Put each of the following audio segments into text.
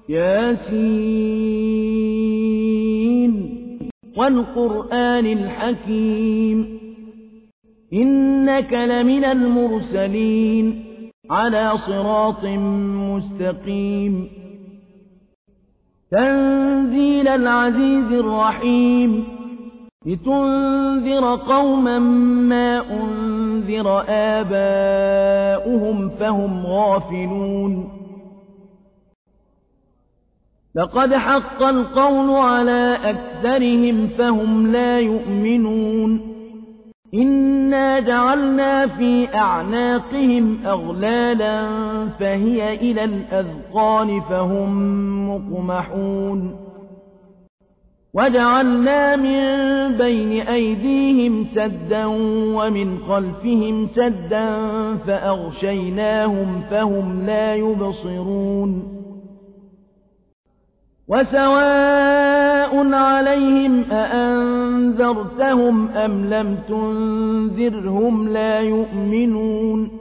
ياسين والقرآن الحكيم إنك لمن المرسلين على صراط مستقيم تنزيل العزيز الرحيم لتنذر قوما ما أنذر آباؤهم فهم غافلون لقد حق القول على أكثرهم فهم لا يؤمنون إنا جعلنا في أعناقهم أغلالا فهي إلى الأذقان فهم مقمحون وجعلنا من بين أيديهم سدا ومن خلفهم سدا فأغشيناهم فهم لا يبصرون وسواء عليهم أأنذرتهم أم لم تنذرهم لا يؤمنون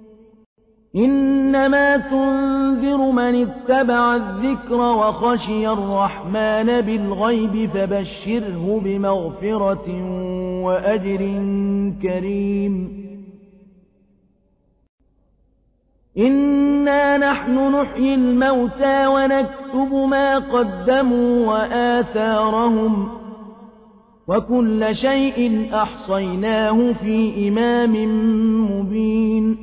إنما تنذر من اتبع الذكر وخشي الرحمن بالغيب فبشره بمغفرة وأجر كريم إنا نحن نحيي الموتى ونكتب ما قدموا وآثارهم وكل شيء أحصيناه في إمام مبين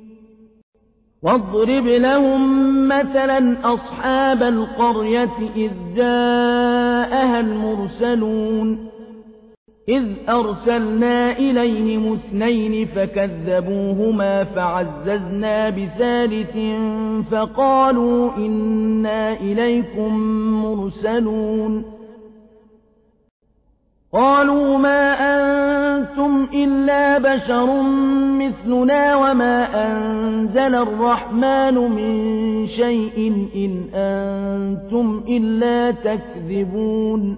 واضرب لهم مثلا أصحاب القرية إذ جاءها المرسلون إذ أرسلنا إليهم 2 فكذبوهما فعززنا بثالث فقالوا إنا إليكم مرسلون قالوا ما أنتم إلا بشر مثلنا وما أنزل الرحمن من شيء إن أنتم إلا تكذبون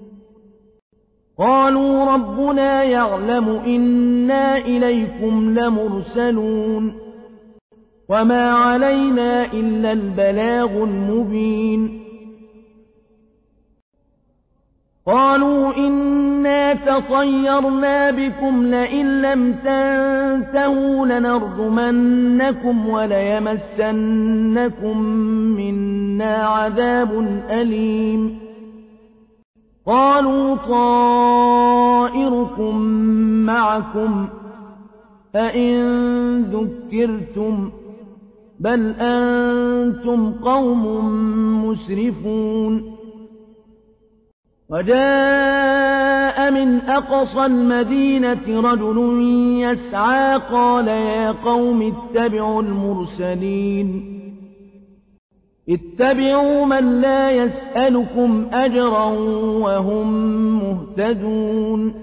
قالوا ربنا يعلم إنا إليكم لمرسلون وما علينا إلا البلاغ المبين قالوا إنا تطيرنا بكم لئن لم تنتهوا لنرجمنكم وليمسنكم منا عذاب أليم قالوا طائركم معكم أئن ذكرتم بل أنتم قوم مسرفون وجاء من أقصى المدينة رجل يسعى قال يا قوم اتبعوا المرسلين اتبعوا من لا يسألكم أجرا وهم مهتدون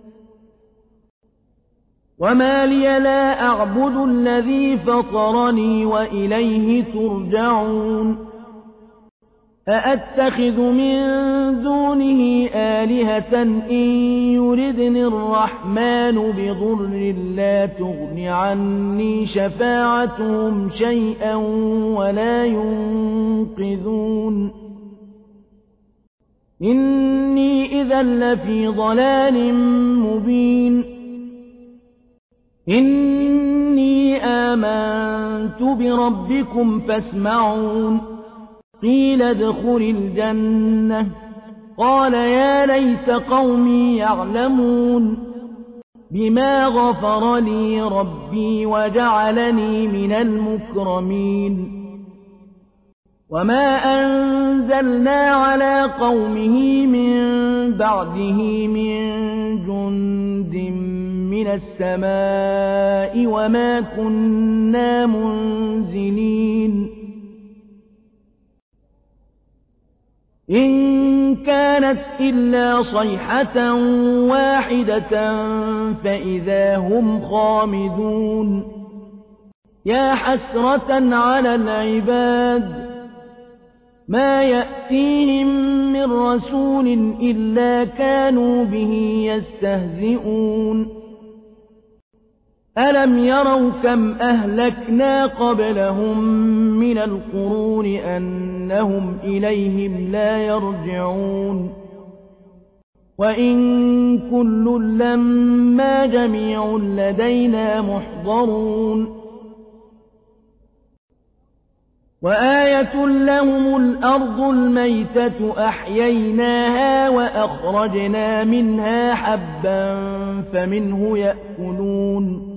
وما لي لا أعبد الذي فطرني وإليه ترجعون أأتخذ من دونه آلهة إن يردني الرحمن بضر لا تغن عني شفاعتهم شيئا ولا ينقذون إني إذا لفي ضلال مبين إني آمنت بربكم فاسمعون قيل ادخل الجنة قال يا ليت قومي يعلمون بما غفر لي ربي وجعلني من المكرمين وما أنزلنا على قومه من بعده من جند من السماء وما كنا منزلين إن كانت إلا صيحة واحدة فإذا هم خامدون يا حسرة على العباد ما يأتيهم من رسول إلا كانوا به يستهزئون ألم يروا كم أهلكنا قبلهم من القرون أنهم إليهم لا يرجعون وإن كل لما جميع لدينا محضرون وآية لهم الأرض الميتة أحييناها وأخرجنا منها حبا فمنه يأكلون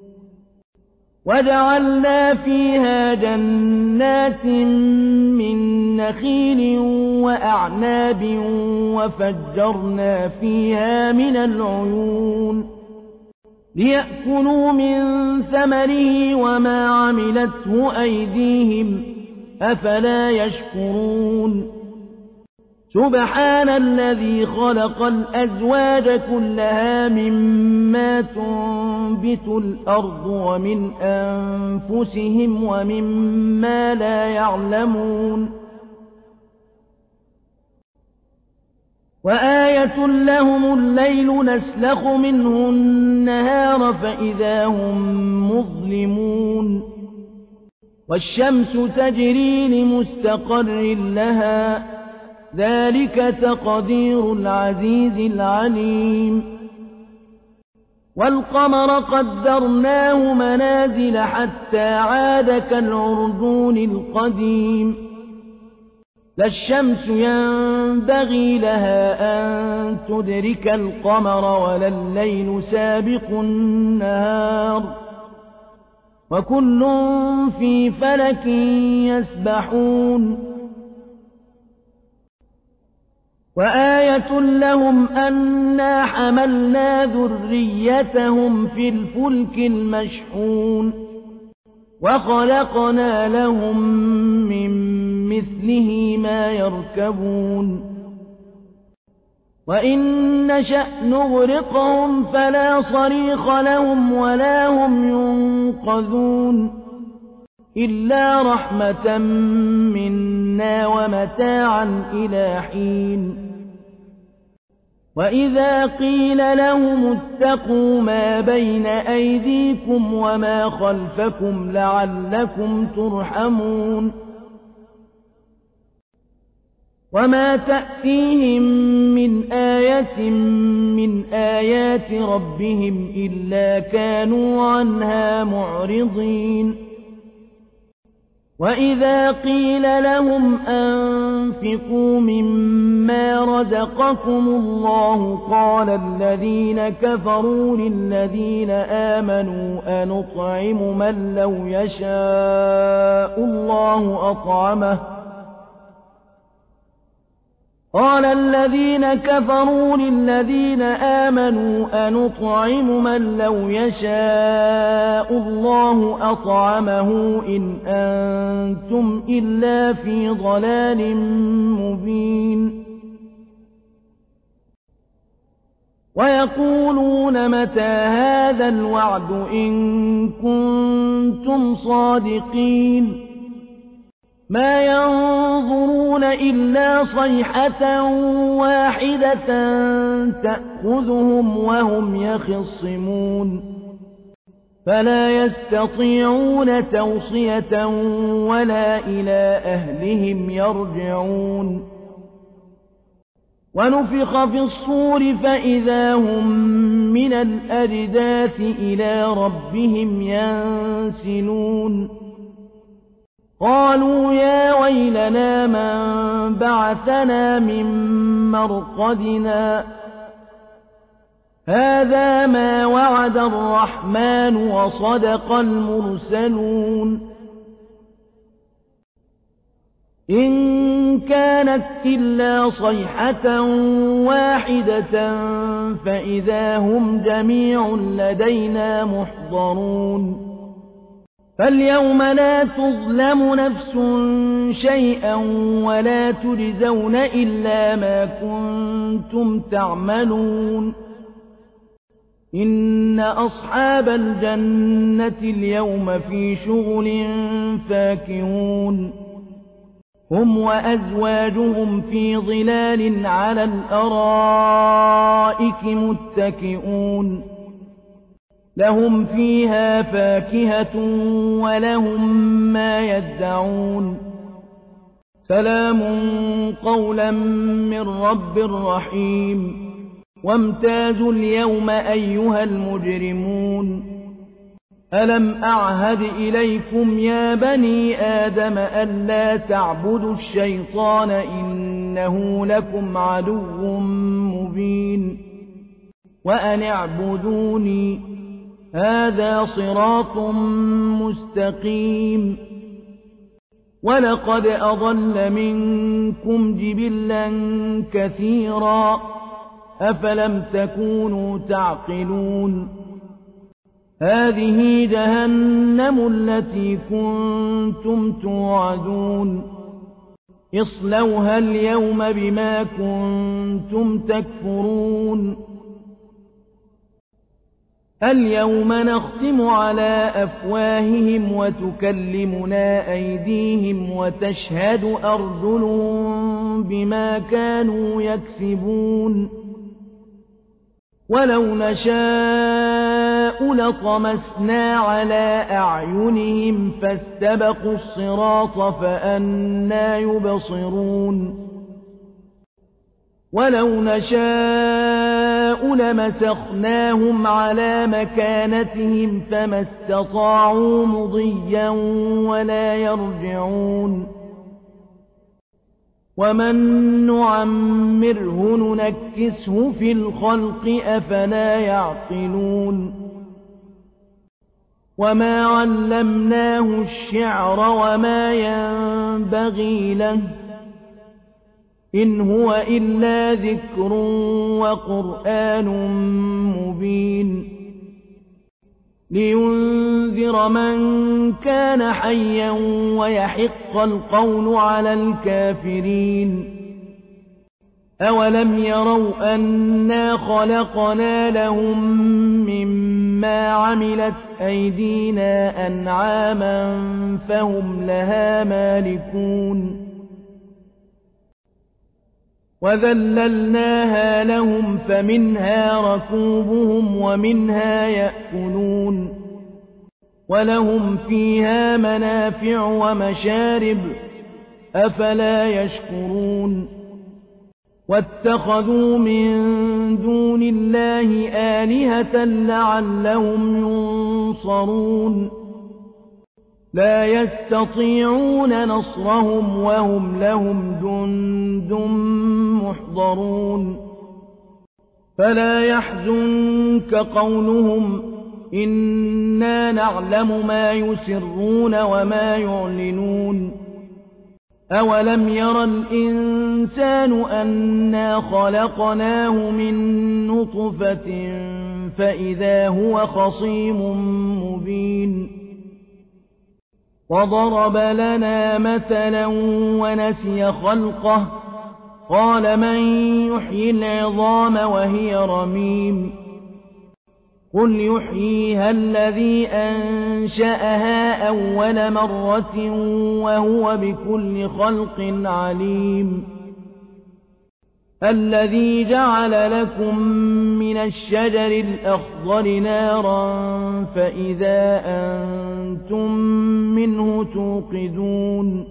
وجعلنا فيها جنات من نخيل وأعناب وفجرنا فيها من العيون ليأكلوا من ثمره وما عملته أيديهم أفلا يشكرون سبحان الذي خلق الأزواج كلها مما تنبت الأرض ومن أنفسهم ومما لا يعلمون وآية لهم الليل نسلخ منه النهار فإذا هم مظلمون والشمس تجري لمستقر لها ذلك تقدير العزيز العليم والقمر قدرناه منازل حتى عاد كالعرجون القديم لا الشمس ينبغي لها أن تدرك القمر ولا الليل سابق النهار وكل في فلك يسبحون وآية لهم أنا حملنا ذريتهم في الفلك المشحون وخلقنا لهم من مثله ما يركبون وإن نشأ نغرقهم فلا صريخ لهم ولا هم ينقذون إلا رحمة منا ومتاعا إلى حين وإذا قيل لهم اتقوا ما بين أيديكم وما خلفكم لعلكم ترحمون وما تأتيهم من آية من آيات ربهم إلا كانوا عنها معرضين وإذا قيل لهم أنفقوا مما رزقكم الله قال الذين كفروا للذين آمنوا أنطعم من لو يشاء الله أطعمه قال الذين كفروا للذين آمنوا أنطعم من لو يشاء الله أطعمه إن أنتم إلا في ضلال مبين ويقولون متى هذا الوعد إن كنتم صادقين ما ينظرون إلا صيحة واحدة تأخذهم وهم يخصمون فلا يستطيعون توصية ولا إلى أهلهم يرجعون ونفخ في الصور فإذا هم من الأجداث إلى ربهم ينسلون قالوا يا ويلنا من بعثنا من مرقدنا هذا ما وعد الرحمن وصدق المرسلون إن كانت إلا صيحة واحدة فإذا هم جميع لدينا محضرون فاليوم لا تظلم نفس شيئا ولا تجزون إلا ما كنتم تعملون إن أصحاب الجنة اليوم في شغل فاكهون هم وأزواجهم في ظلال على الأرائك متكئون لهم فيها فاكهة ولهم ما يدعون سلام قولا من رب رحيم وامتازوا اليوم أيها المجرمون ألم أعهد إليكم يا بني آدم ألا تعبدوا الشيطان إنه لكم عدو مبين وأن اعبدوني هذا صراط مستقيم ولقد أضل منكم جبلا كثيرا أفلم تكونوا تعقلون هذه جهنم التي كنتم توعدون اصلوها اليوم بما كنتم تكفرون اليوم نختم على أفواههم وتكلمنا أيديهم وتشهد أرجلهم بما كانوا يكسبون ولو نشاء لطمسنا على أعينهم فاستبقوا الصراط فأنى يبصرون ولو نشاء لمسخناهم على مكانتهم فما استطاعوا مضيا ولا يرجعون ومن نعمره ننكسه في الخلق أفلا يعقلون وما علمناه الشعر وما ينبغي له إن هو إلا ذكر وقرآن مبين لينذر من كان حيا ويحق القول على الكافرين أولم يروا أنا خلقنا لهم مما عملت أيدينا أنعاما فهم لها مالكون وذللناها لهم فمنها ركوبهم ومنها يأكلون ولهم فيها منافع ومشارب أفلا يشكرون واتخذوا من دون الله آلهة لعلهم ينصرون لا يستطيعون نصرهم وهم لهم جند محضرون فلا يحزنك قولهم إنا نعلم ما يسرون وما يعلنون أولم ير الإنسان أنا خلقناه من نطفة فإذا هو خصيم مبين وضرب لنا مثلا ونسي خلقه قال من يحيي العظام وهي رميم قل يحييها الذي أنشأها أول مرة وهو بكل خلق عليم الذي جعل لكم من الشجر الأخضر نارا فإذا أنتم منه توقدون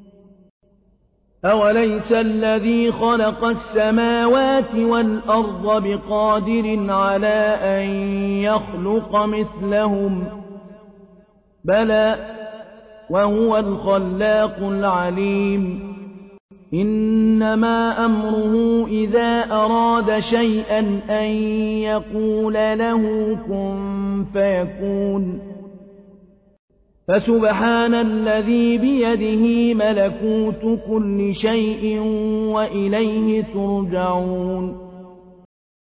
أوليس الذي خلق السماوات والأرض بقادر على أن يخلق مثلهم بلى وهو الخلاق العليم إنما أمره إذا أراد شيئا أن يقول له كن فيكون فسبحان الذي بيده ملكوت كل شيء وإليه ترجعون